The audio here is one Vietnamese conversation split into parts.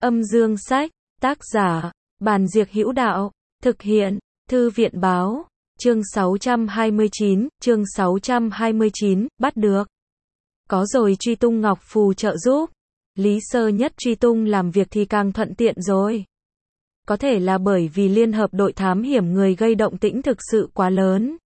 Âm dương sách, tác giả, Bàn Diệc Hữu Đạo, thực hiện, Thư viện báo, chương 629, bắt được. Có rồi truy tung ngọc phù trợ giúp. Lý Sơ Nhất truy tung làm việc thì càng thuận tiện rồi. Có thể là bởi vì liên hợp đội thám hiểm người gây động tĩnh thực sự quá lớn.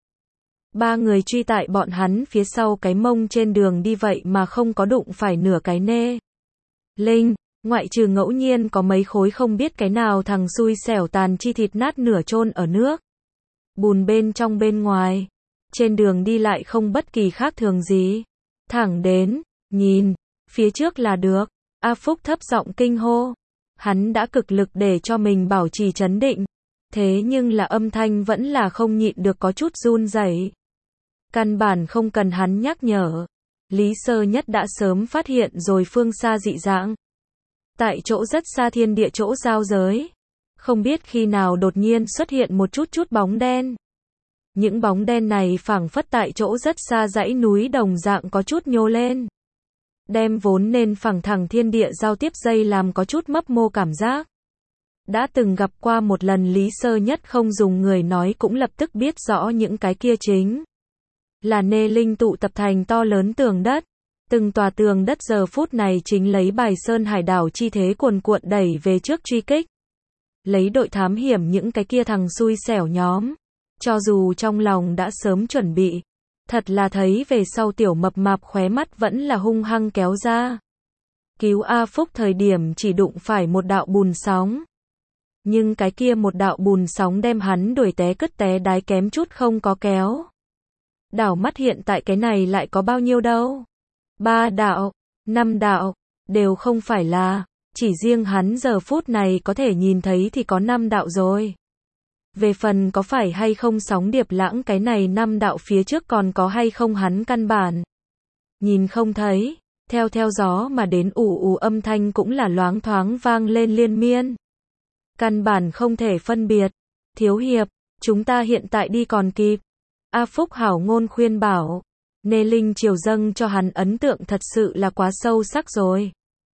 3 người truy tại bọn hắn phía sau cái mông trên đường đi vậy mà không có đụng phải nửa cái nê linh, ngoại trừ ngẫu nhiên có mấy khối không biết cái nào thằng xui xẻo tàn chi thịt nát nửa chôn ở nước bùn bên trong bên ngoài. Trên đường đi lại không bất kỳ khác thường gì. Thẳng đến, nhìn, phía trước là được. A Phúc thấp giọng kinh hô. Hắn đã cực lực để cho mình bảo trì trấn định. Thế nhưng là âm thanh vẫn là không nhịn được có chút run rẩy. Căn bản không cần hắn nhắc nhở. Lý Sơ Nhất đã sớm phát hiện rồi phương xa dị dạng. Tại chỗ rất xa thiên địa chỗ giao giới. Không biết khi nào đột nhiên xuất hiện một chút bóng đen. Những bóng đen này phảng phất tại chỗ rất xa dãy núi đồng dạng có chút nhô lên. Đem vốn nên phẳng thẳng thiên địa giao tiếp dây làm có chút mấp mô cảm giác. Đã từng gặp qua một lần Lý Sơ Nhất không dùng người nói cũng lập tức biết rõ những cái kia chính là nê linh tụ tập thành to lớn tường đất. Từng tòa tường đất giờ phút này chính lấy bài sơn hải đảo chi thế cuồn cuộn đẩy về trước truy kích. Lấy đội thám hiểm những cái kia thằng xui xẻo nhóm. Cho dù trong lòng đã sớm chuẩn bị. Thật là thấy về sau tiểu mập mạp khóe mắt vẫn là hung hăng kéo ra. Cứu A Phúc thời điểm chỉ đụng phải một đạo bùn sóng. Nhưng cái kia một đạo bùn sóng đem hắn đuổi té cứt té đái kém chút không có kéo. Đảo mắt hiện tại cái này lại có bao nhiêu đâu. 3 đạo, 5 đạo, đều không phải là, chỉ riêng hắn giờ phút này có thể nhìn thấy thì có 5 đạo rồi. Về phần có phải hay không sóng điệp lãng cái này 5 đạo phía trước còn có hay không hắn căn bản. Nhìn không thấy, theo gió mà đến ù âm thanh cũng là loáng thoáng vang lên liên miên. Căn bản không thể phân biệt. Thiếu hiệp, chúng ta hiện tại đi còn kịp. A Phúc hảo ngôn khuyên bảo. Nê linh triều dâng cho hắn ấn tượng thật sự là quá sâu sắc rồi.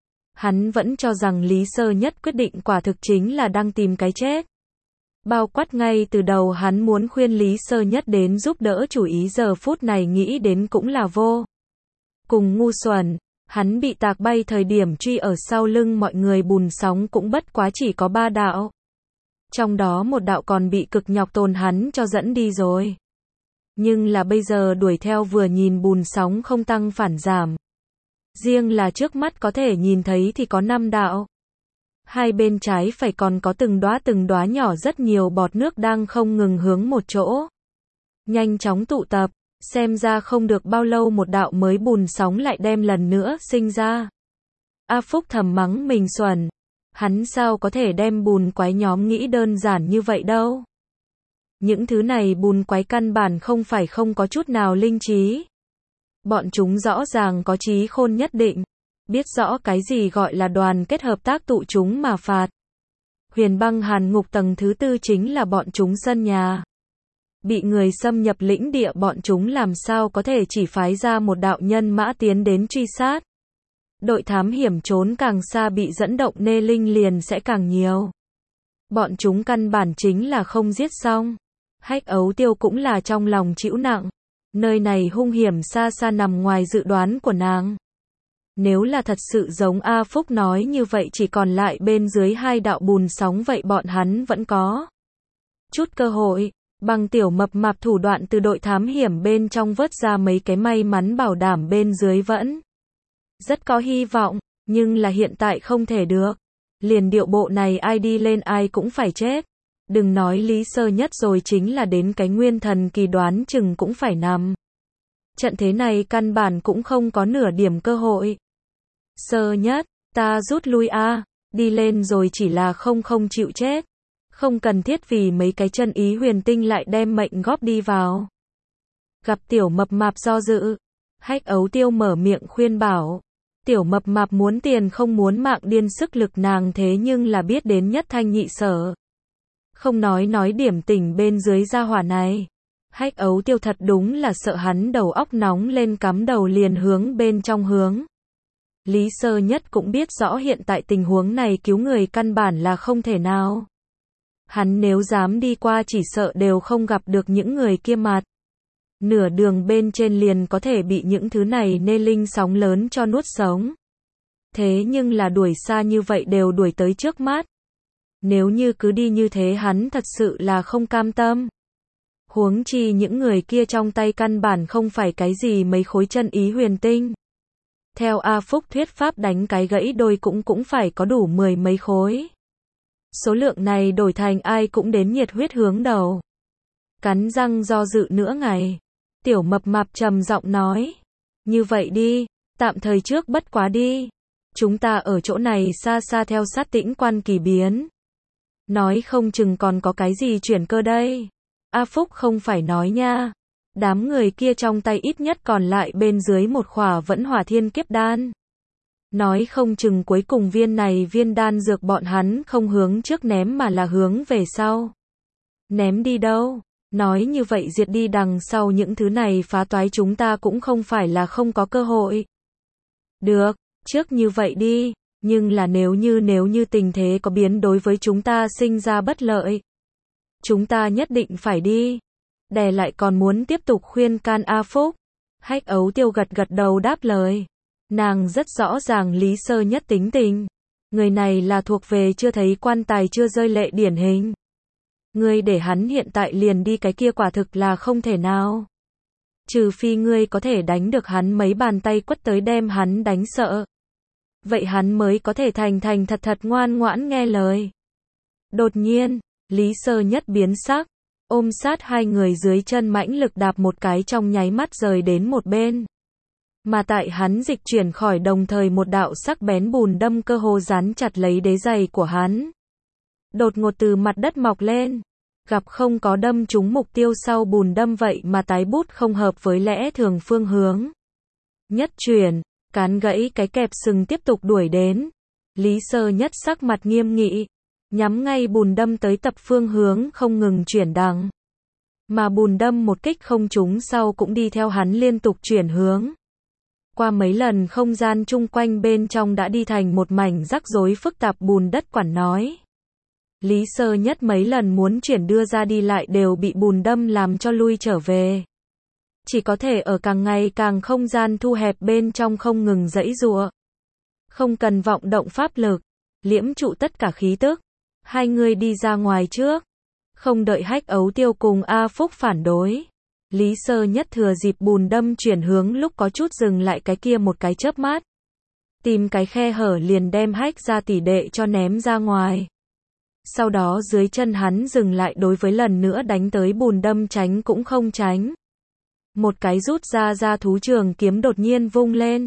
Hắn vẫn cho rằng Lý Sơ Nhất quyết định quả thực chính là đang tìm cái chết. Bao quát ngay từ đầu hắn muốn khuyên Lý Sơ Nhất đến giúp đỡ chủ ý giờ phút này nghĩ đến cũng là vô cùng ngu xuẩn. Hắn bị tạc bay thời điểm truy ở sau lưng mọi người bùn sóng cũng bất quá chỉ có 3 đạo. Trong đó một đạo còn bị cực nhọc tồn hắn cho dẫn đi rồi. Nhưng là bây giờ đuổi theo vừa nhìn bùn sóng không tăng phản giảm. Riêng là trước mắt có thể nhìn thấy thì có 5 đạo. Hai bên trái phải còn có từng đóa nhỏ rất nhiều bọt nước đang không ngừng hướng một chỗ. Nhanh chóng tụ tập, xem ra không được bao lâu một đạo mới bùn sóng lại đem lần nữa sinh ra. A Phúc thầm mắng mình xuẩn. Hắn sao có thể đem bùn quái nhóm nghĩ đơn giản như vậy đâu. Những thứ này bùn quái căn bản không phải không có chút nào linh trí. Bọn chúng rõ ràng có trí khôn nhất định. Biết rõ cái gì gọi là đoàn kết hợp tác tụ chúng mà phạt. Huyền băng hàn ngục tầng thứ 4 chính là bọn chúng sân nhà. Bị người xâm nhập lĩnh địa bọn chúng làm sao có thể chỉ phái ra một đạo nhân mã tiến đến truy sát. Đội thám hiểm trốn càng xa bị dẫn động nê linh liền sẽ càng nhiều. Bọn chúng căn bản chính là không giết xong. Hách Ấu Tiêu cũng là trong lòng chịu nặng. Nơi này hung hiểm xa xa nằm ngoài dự đoán của nàng. Nếu là thật sự giống A Phúc nói như vậy chỉ còn lại bên dưới 2 đạo bùn sóng vậy bọn hắn vẫn có chút cơ hội. Bằng tiểu mập mạp thủ đoạn từ đội thám hiểm bên trong vớt ra mấy cái may mắn bảo đảm bên dưới vẫn rất có hy vọng. Nhưng là hiện tại không thể được. Liền điệu bộ này ai đi lên ai cũng phải chết. Đừng nói Lý Sơ Nhất rồi chính là đến cái nguyên thần kỳ đoán chừng cũng phải nằm. Trận thế này căn bản cũng không có nửa điểm cơ hội. Sơ Nhất, ta rút lui a, đi lên rồi chỉ là không chịu chết. Không cần thiết vì mấy cái chân ý huyền tinh lại đem mệnh góp đi vào. Gặp tiểu mập mạp do dự. Hách Ấu Tiêu mở miệng khuyên bảo. Tiểu mập mạp muốn tiền không muốn mạng điên sức lực nàng thế nhưng là biết đến nhất thanh nhị sở. Không nói điểm tỉnh bên dưới gia hỏa này. Hách Ấu Tiêu thật đúng là sợ hắn đầu óc nóng lên cắm đầu liền hướng bên trong hướng. Lý Sơ Nhất cũng biết rõ hiện tại tình huống này cứu người căn bản là không thể nào. Hắn nếu dám đi qua chỉ sợ đều không gặp được những người kia mặt. Nửa đường bên trên liền có thể bị những thứ này nê linh sóng lớn cho nuốt sống. Thế nhưng là đuổi xa như vậy đều đuổi tới trước mắt. Nếu như cứ đi như thế hắn thật sự là không cam tâm. Huống chi những người kia trong tay căn bản không phải cái gì mấy khối chân ý huyền tinh. Theo A Phúc thuyết pháp đánh cái gãy đôi cũng phải có đủ 10 mấy khối. Số lượng này đổi thành ai cũng đến nhiệt huyết hướng đầu. Cắn răng do dự nửa ngày. Tiểu Mập Mạp trầm giọng nói. Như vậy đi, tạm thời trước bất quá đi. Chúng ta ở chỗ này xa xa theo sát Tĩnh Quan kỳ biến. Nói không chừng còn có cái gì chuyển cơ đây. A Phúc không phải nói nha. Đám người kia trong tay ít nhất còn lại bên dưới một khỏa vẫn hỏa thiên kiếp đan. Nói không chừng cuối cùng viên này viên đan dược bọn hắn không hướng trước ném mà là hướng về sau. Ném đi đâu? Nói như vậy diệt đi đằng sau những thứ này phá toái chúng ta cũng không phải là không có cơ hội. Được, trước như vậy đi, nhưng là nếu như tình thế có biến đối với chúng ta sinh ra bất lợi. Chúng ta nhất định phải đi. Đè lại còn muốn tiếp tục khuyên can A Phúc. Hách Ấu Tiêu gật gật đầu đáp lời. Nàng rất rõ ràng Lý Sơ Nhất tính tình. Người này là thuộc về chưa thấy quan tài chưa rơi lệ điển hình. Ngươi để hắn hiện tại liền đi cái kia quả thực là không thể nào. Trừ phi ngươi có thể đánh được hắn mấy bàn tay quất tới đem hắn đánh sợ. Vậy hắn mới có thể thành thật ngoan ngoãn nghe lời. Đột nhiên, Lý Sơ Nhất biến sắc, ôm sát hai người dưới chân mãnh lực đạp một cái trong nháy mắt rời đến một bên. Mà tại hắn dịch chuyển khỏi đồng thời một đạo sắc bén bùn đâm cơ hồ dán chặt lấy đế giày của hắn. Đột ngột từ mặt đất mọc lên, gặp không có đâm trúng mục tiêu sau bùn đâm vậy mà tái bút không hợp với lẽ thường phương hướng. Nhất chuyển, cán gãy cái kẹp sừng tiếp tục đuổi đến. Lý Sơ Nhất sắc mặt nghiêm nghị, nhắm ngay bùn đâm tới tập phương hướng không ngừng chuyển đằng. Mà bùn đâm một kích không trúng sau cũng đi theo hắn liên tục chuyển hướng. Qua mấy lần không gian chung quanh bên trong đã đi thành một mảnh rắc rối phức tạp bùn đất quản nói. Lý Sơ Nhất mấy lần muốn chuyển đưa ra đi lại đều bị bùn đâm làm cho lui trở về. Chỉ có thể ở càng ngày càng không gian thu hẹp bên trong không ngừng giãy giụa. Không cần vọng động pháp lực, liễm trụ tất cả khí tức. Hai người đi ra ngoài trước. Không đợi Hách Ấu Tiêu cùng A Phúc phản đối. Lý Sơ Nhất thừa dịp bùn đâm chuyển hướng lúc có chút dừng lại cái kia một cái chớp mắt. Tìm cái khe hở liền đem Hách ra tỷ đệ cho ném ra ngoài. Sau đó dưới chân hắn dừng lại đối với lần nữa đánh tới bùn đâm tránh cũng không tránh. Một cái rút ra thú trường kiếm đột nhiên vung lên.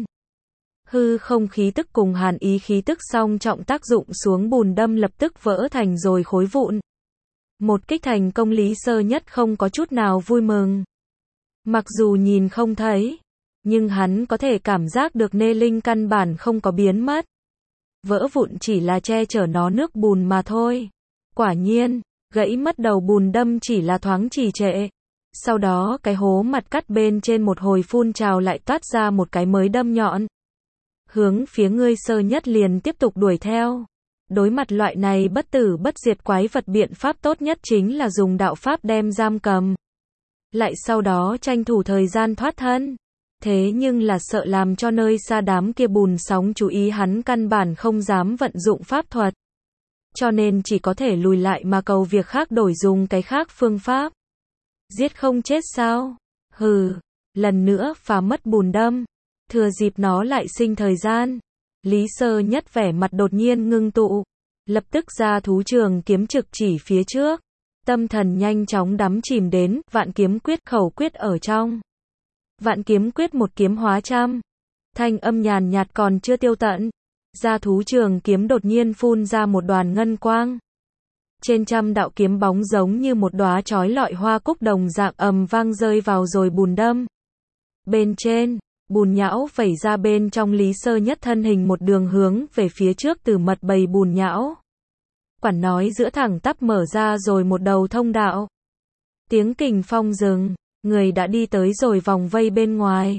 Hư không khí tức cùng hàn ý khí tức song trọng tác dụng xuống bùn đâm lập tức vỡ thành rồi khối vụn. Một kích thành công Lý Sơ Nhất không có chút nào vui mừng. Mặc dù nhìn không thấy, nhưng hắn có thể cảm giác được nê linh căn bản không có biến mất. Vỡ vụn chỉ là che chở nó nước bùn mà thôi. Quả nhiên, gãy mất đầu bùn đâm chỉ là thoáng trì trệ. Sau đó cái hố mặt cắt bên trên một hồi phun trào lại toát ra một cái mới đâm nhọn. Hướng phía ngươi Sơ Nhất liền tiếp tục đuổi theo. Đối mặt loại này bất tử bất diệt quái vật biện pháp tốt nhất chính là dùng đạo pháp đem giam cầm. Lại sau đó tranh thủ thời gian thoát thân. Thế nhưng là sợ làm cho nơi xa đám kia bùn sóng chú ý hắn căn bản không dám vận dụng pháp thuật. Cho nên chỉ có thể lùi lại mà cầu việc khác đổi dùng cái khác phương pháp. Giết không chết sao? Hừ, lần nữa phá mất bùn đâm. Thừa dịp nó lại sinh thời gian. Lý Sơ Nhất vẻ mặt đột nhiên ngưng tụ. Lập tức ra thú trường kiếm trực chỉ phía trước. Tâm thần nhanh chóng đắm chìm đến vạn kiếm quyết khẩu quyết ở trong. Vạn kiếm quyết một kiếm hóa trăm. Thanh âm nhàn nhạt còn chưa tiêu tận. Ra thú trường kiếm đột nhiên phun ra một đoàn ngân quang. Trên trăm đạo kiếm bóng giống như một đóa chói lọi hoa cúc đồng dạng ầm vang rơi vào rồi bùn đâm. Bên trên, bùn nhão vẩy ra bên trong Lý Sơ Nhất thân hình một đường hướng về phía trước từ mật bầy bùn nhão. Quản nói giữa thẳng tắp mở ra rồi một đầu thông đạo. Tiếng kình phong dừng, người đã đi tới rồi vòng vây bên ngoài.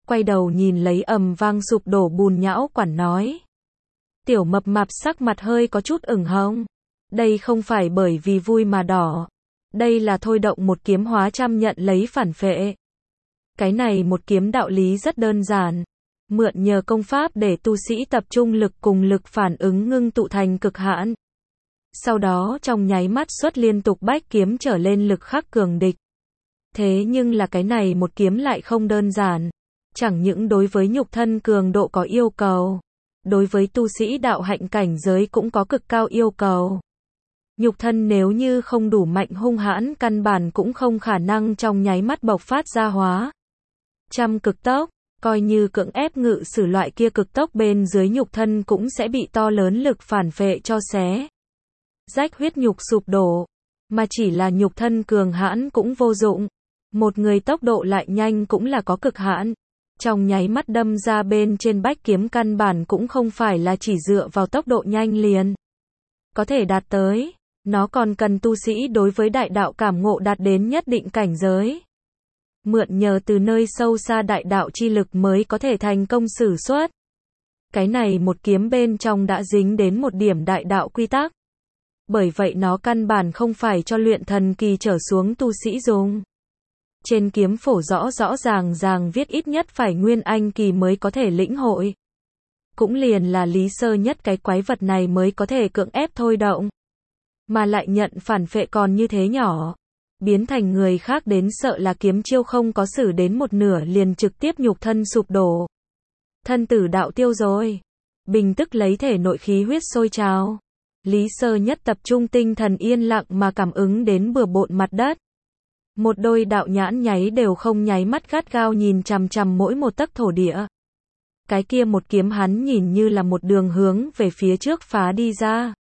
quay đầu nhìn lấy ầm vang sụp đổ bùn nhão quản nói. Tiểu mập mạp sắc mặt hơi có chút ửng hồng. Đây không phải bởi vì vui mà đỏ. Đây là thôi động một kiếm hóa trăm nhận lấy phản phệ. Cái này một kiếm đạo lý rất đơn giản. Mượn nhờ công pháp để tu sĩ tập trung lực cùng lực phản ứng ngưng tụ thành cực hạn. Sau đó trong nháy mắt xuất liên tục bách kiếm trở lên lực khắc cường địch. Thế nhưng là cái này một kiếm lại không đơn giản. Chẳng những đối với nhục thân cường độ có yêu cầu. Đối với tu sĩ đạo hạnh cảnh giới cũng có cực cao yêu cầu. Nhục thân nếu như không đủ mạnh hung hãn căn bản cũng không khả năng trong nháy mắt bộc phát ra hóa. Trăm cực tốc, coi như cưỡng ép ngự sử loại kia cực tốc bên dưới nhục thân cũng sẽ bị to lớn lực phản phệ cho xé. Rách huyết nhục sụp đổ, mà chỉ là nhục thân cường hãn cũng vô dụng. Một người tốc độ lại nhanh cũng là có cực hạn. Trong nháy mắt đâm ra bên trên bách kiếm căn bản cũng không phải là chỉ dựa vào tốc độ nhanh liền. Có thể đạt tới, nó còn cần tu sĩ đối với đại đạo cảm ngộ đạt đến nhất định cảnh giới. Mượn nhờ từ nơi sâu xa đại đạo chi lực mới có thể thành công sử xuất. Cái này một kiếm bên trong đã dính đến một điểm đại đạo quy tắc. Bởi vậy nó căn bản không phải cho luyện thần kỳ trở xuống tu sĩ dùng. Trên kiếm phổ rõ ràng viết ít nhất phải nguyên anh kỳ mới có thể lĩnh hội. Cũng liền là Lý Sơ Nhất cái quái vật này mới có thể cưỡng ép thôi động. Mà lại nhận phản phệ còn như thế nhỏ. Biến thành người khác đến sợ là kiếm chiêu không có sử đến một nửa liền trực tiếp nhục thân sụp đổ. Thân tử đạo tiêu rồi. Bình tức lấy thể nội khí huyết sôi trào. Lý Sơ Nhất tập trung tinh thần yên lặng mà cảm ứng đến bừa bộn mặt đất. Một đôi đạo nhãn nháy đều không nháy mắt gắt gao nhìn chằm chằm mỗi một tấc thổ địa. Cái kia một kiếm hắn nhìn như là một đường hướng về phía trước phá đi ra.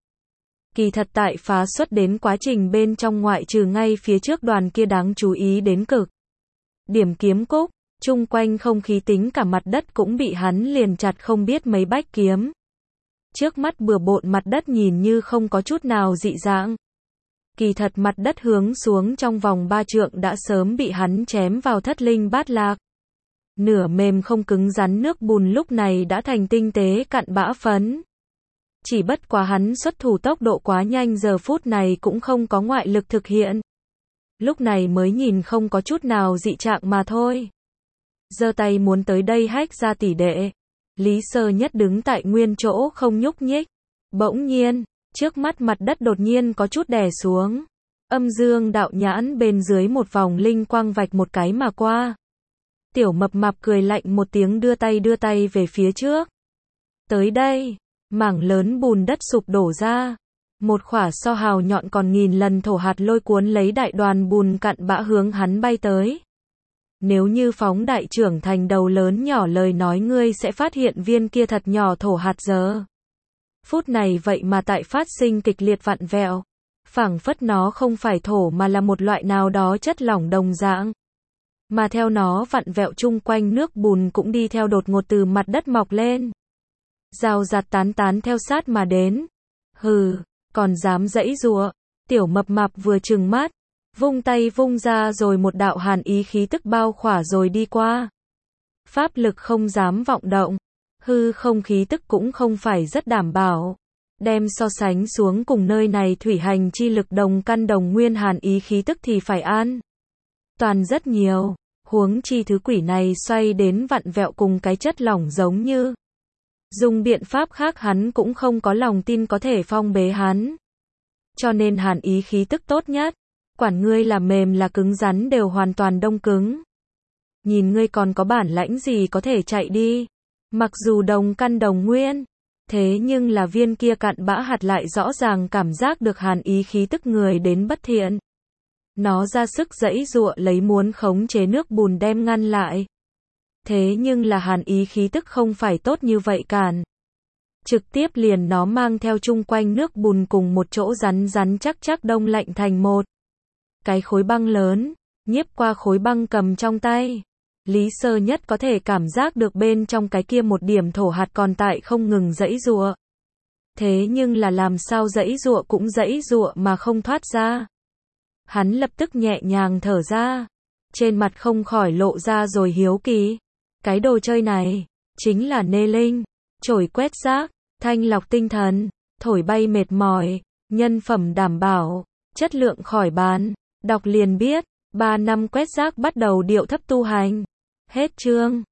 Kỳ thật tại phá xuất đến quá trình bên trong ngoại trừ ngay phía trước đoàn kia đáng chú ý đến cực. Điểm kiếm cúc, chung quanh không khí tính cả mặt đất cũng bị hắn liền chặt không biết mấy bách kiếm. Trước mắt bừa bộn mặt đất nhìn như không có chút nào dị dạng. Kỳ thật mặt đất hướng xuống trong vòng 3 trượng đã sớm bị hắn chém vào thất linh bát lạc. Nửa mềm không cứng rắn nước bùn lúc này đã thành tinh tế cặn bã phấn. Chỉ bất quá hắn xuất thủ tốc độ quá nhanh giờ phút này cũng không có ngoại lực thực hiện. Lúc này mới nhìn không có chút nào dị trạng mà thôi. Giơ tay muốn tới đây hách ra tỷ đệ. Lý Sơ Nhất đứng tại nguyên chỗ không nhúc nhích. Bỗng nhiên, trước mắt mặt đất đột nhiên có chút đè xuống. Âm dương đạo nhãn bên dưới một vòng linh quang vạch một cái mà qua. Tiểu mập mạp cười lạnh một tiếng đưa tay về phía trước. Tới đây, mảng lớn bùn đất sụp đổ ra. Một khỏa so hào nhọn còn nghìn lần thổ hạt lôi cuốn lấy đại đoàn bùn cặn bã hướng hắn bay tới. Nếu như phóng đại trưởng thành đầu lớn nhỏ lời nói ngươi sẽ phát hiện viên kia thật nhỏ thổ hạt giờ. Phút này vậy mà tại phát sinh kịch liệt vặn vẹo. Phảng phất nó không phải thổ mà là một loại nào đó chất lỏng đồng dạng. Mà theo nó vặn vẹo chung quanh nước bùn cũng đi theo đột ngột từ mặt đất mọc lên. Rào rạt tán theo sát mà đến. Hừ, còn dám giãy giụa. Tiểu mập mạp vừa trừng mắt. Vung tay vung ra rồi một đạo hàn ý khí tức bao khỏa rồi đi qua. Pháp lực không dám vọng động. Hư không khí tức cũng không phải rất đảm bảo. Đem so sánh xuống cùng nơi này thủy hành chi lực đồng căn đồng nguyên hàn ý khí tức thì phải an toàn rất nhiều. Huống chi thứ quỷ này xoay đến vặn vẹo cùng cái chất lỏng giống như. Dùng biện pháp khác hắn cũng không có lòng tin có thể phong bế hắn. Cho nên hàn ý khí tức tốt nhất. Quản ngươi là mềm là cứng rắn đều hoàn toàn đông cứng. Nhìn ngươi còn có bản lãnh gì có thể chạy đi. Mặc dù đồng căn đồng nguyên. Thế nhưng là viên kia cặn bã hạt lại rõ ràng cảm giác được hàn ý khí tức người đến bất thiện. Nó ra sức giãy giụa lấy muốn khống chế nước bùn đem ngăn lại. Thế nhưng là hàn ý khí tức không phải tốt như vậy cản. Trực tiếp liền nó mang theo chung quanh nước bùn cùng một chỗ rắn chắc đông lạnh thành một. Cái khối băng lớn, nhiếp qua khối băng cầm trong tay. Lý Sơ Nhất có thể cảm giác được bên trong cái kia một điểm thổ hạt còn tại không ngừng giãy giụa. Thế nhưng là làm sao giãy giụa cũng giãy giụa mà không thoát ra. Hắn lập tức nhẹ nhàng thở ra. Trên mặt không khỏi lộ ra rồi hiếu kỳ. Cái đồ chơi này chính là nê linh, chổi quét rác, thanh lọc tinh thần, thổi bay mệt mỏi, nhân phẩm đảm bảo, chất lượng khỏi bàn. Đọc liền biết, 3 năm quét rác bắt đầu điệu thấp tu hành. Hết chương.